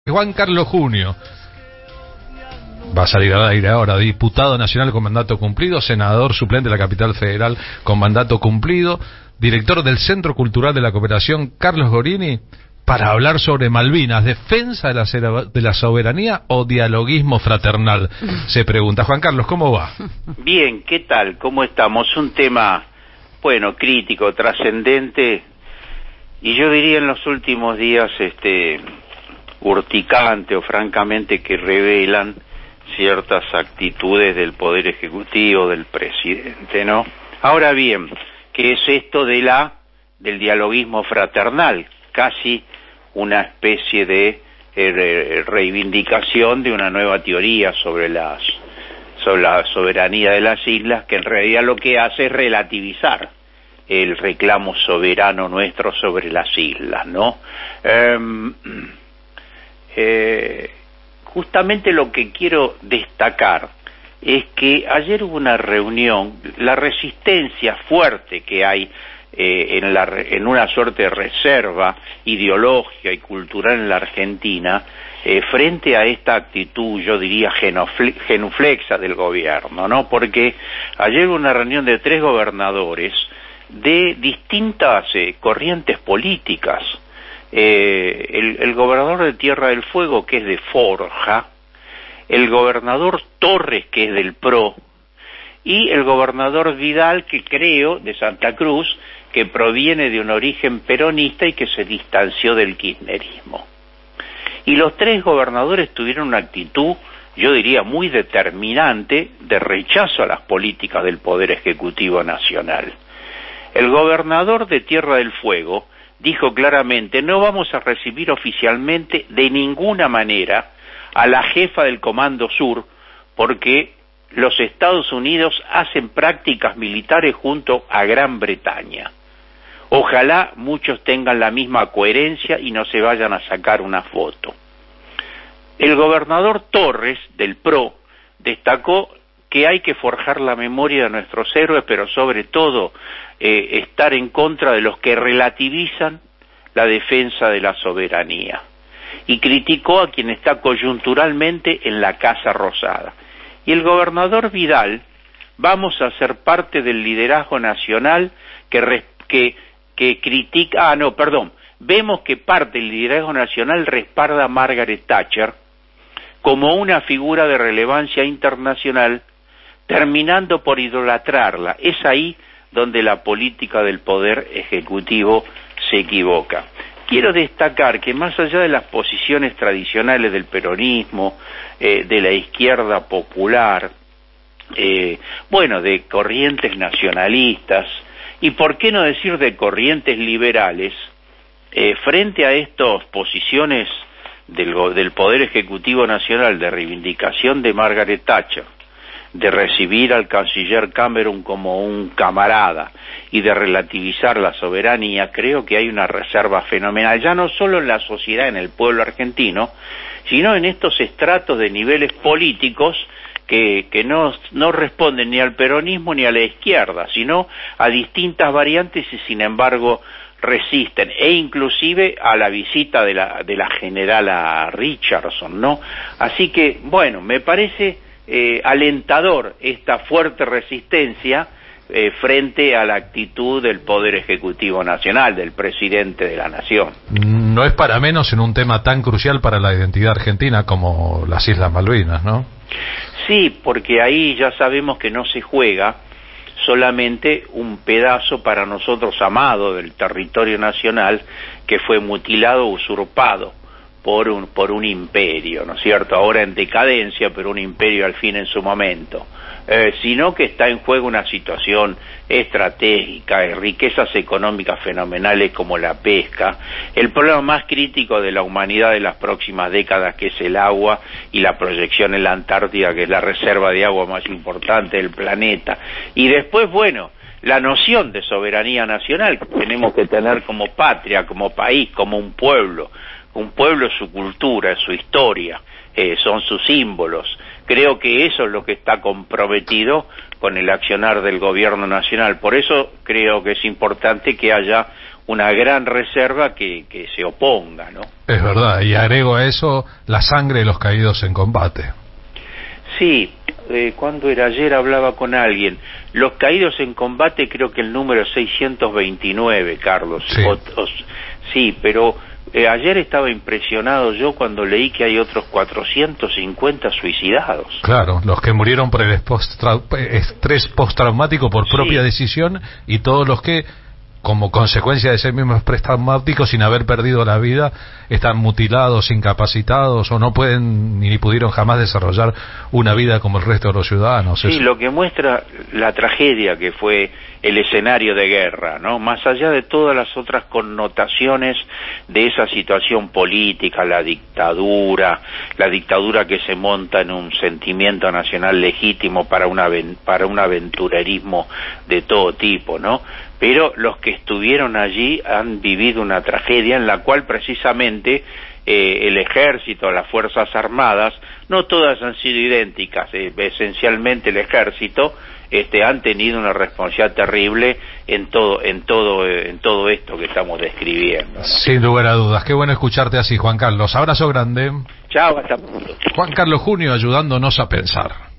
Juan Carlos Junio va a salir al aire ahora, diputado nacional con mandato cumplido, senador suplente de la capital federal con mandato cumplido, director del Centro Cultural de la Cooperación Carlos Gorini, para hablar sobre Malvinas, defensa de la soberanía o dialoguismo fraternal. Se pregunta, Juan Carlos, ¿cómo va? Bien, ¿qué tal? ¿Cómo estamos? Un tema, bueno, crítico, trascendente, y yo diría en los últimos días, urticante o francamente que revelan ciertas actitudes del Poder Ejecutivo, del presidente, ¿no? Ahora bien, ¿qué es esto del dialoguismo fraternal? Casi una especie de reivindicación de una nueva teoría sobre la soberanía de las islas, que en realidad lo que hace es relativizar el reclamo soberano nuestro sobre las islas, ¿no? Justamente lo que quiero destacar es que ayer hubo una reunión, la resistencia fuerte que hay en una suerte de reserva ideológica y cultural en la Argentina frente a esta actitud, yo diría, genuflexa del gobierno, ¿no? Porque ayer hubo una reunión de 3 gobernadores de distintas corrientes políticas. El gobernador de Tierra del Fuego, que es de Forja, el gobernador Torres, que es del PRO, y el gobernador Vidal, que creo, de Santa Cruz, que proviene de un origen peronista y que se distanció del kirchnerismo. Y los 3 gobernadores tuvieron una actitud, yo diría, muy determinante de rechazo a las políticas del Poder Ejecutivo Nacional. El gobernador de Tierra del Fuego dijo claramente: no vamos a recibir oficialmente de ninguna manera a la jefa del Comando Sur, porque los Estados Unidos hacen prácticas militares junto a Gran Bretaña. Ojalá muchos tengan la misma coherencia y no se vayan a sacar una foto. El gobernador Torres, del PRO, destacó que hay que forjar la memoria de nuestros héroes, pero sobre todo estar en contra de los que relativizan la defensa de la soberanía. Y criticó a quien está coyunturalmente en la Casa Rosada. Y el gobernador Vidal: vamos a ser parte del liderazgo nacional que critica... vemos que parte del liderazgo nacional respalda a Margaret Thatcher como una figura de relevancia internacional, terminando por idolatrarla. Es ahí donde la política del Poder Ejecutivo se equivoca. Quiero destacar que más allá de las posiciones tradicionales del peronismo, de la izquierda popular, de corrientes nacionalistas, y por qué no decir de corrientes liberales, frente a estas posiciones del Poder Ejecutivo Nacional de reivindicación de Margaret Thatcher, de recibir al canciller Cameron como un camarada y de relativizar la soberanía, creo que hay una reserva fenomenal, ya no solo en la sociedad, en el pueblo argentino, sino en estos estratos de niveles políticos que no responden ni al peronismo ni a la izquierda, sino a distintas variantes y sin embargo resisten, e inclusive a la visita de la generala Richardson, ¿no? Así que, bueno, me parece alentador esta fuerte resistencia frente a la actitud del Poder Ejecutivo Nacional, del presidente de la Nación. No es para menos en un tema tan crucial para la identidad argentina como las Islas Malvinas, ¿no? Sí, porque ahí ya sabemos que no se juega solamente un pedazo para nosotros amado del territorio nacional que fue mutilado, usurpado por un imperio, ¿no es cierto? Ahora en decadencia, pero un imperio al fin en su momento, sino que está en juego una situación estratégica, riquezas económicas fenomenales como la pesca, el problema más crítico de la humanidad de las próximas décadas, que es el agua, y la proyección en la Antártida, que es la reserva de agua más importante del planeta, y después, la noción de soberanía nacional que tenemos que tener como patria, como país, como un pueblo, su cultura, su historia, son sus símbolos. Creo que eso es lo que está comprometido con el accionar del gobierno nacional. Por eso creo que es importante que haya una gran reserva que se oponga, ¿no? Es verdad, y agrego a eso la sangre de los caídos en combate. Sí, cuando era ayer hablaba con alguien, los caídos en combate creo que el número es 629, Carlos. Sí, sí, pero ayer estaba impresionado yo cuando leí que hay otros 450 suicidados. claro, los que murieron por el estrés postraumático por propia decisión, y todos los que, como consecuencia de ese mismo estrés traumático, sin haber perdido la vida, están mutilados, incapacitados, o no pueden ni pudieron jamás desarrollar una vida como el resto de los ciudadanos. Sí, lo que muestra la tragedia que fue el escenario de guerra, ¿no? Más allá de todas las otras connotaciones de esa situación política, la dictadura que se monta en un sentimiento nacional legítimo para un aventurerismo de todo tipo, ¿no? Pero los que estuvieron allí han vivido una tragedia en la cual precisamente el ejército, las fuerzas armadas, no todas han sido idénticas, esencialmente el ejército han tenido una responsabilidad terrible en todo esto que estamos describiendo, ¿no? Sin lugar a dudas. Qué bueno escucharte así, Juan Carlos. Abrazo grande. Chao, hasta pronto. Juan Carlos Junio, ayudándonos a pensar.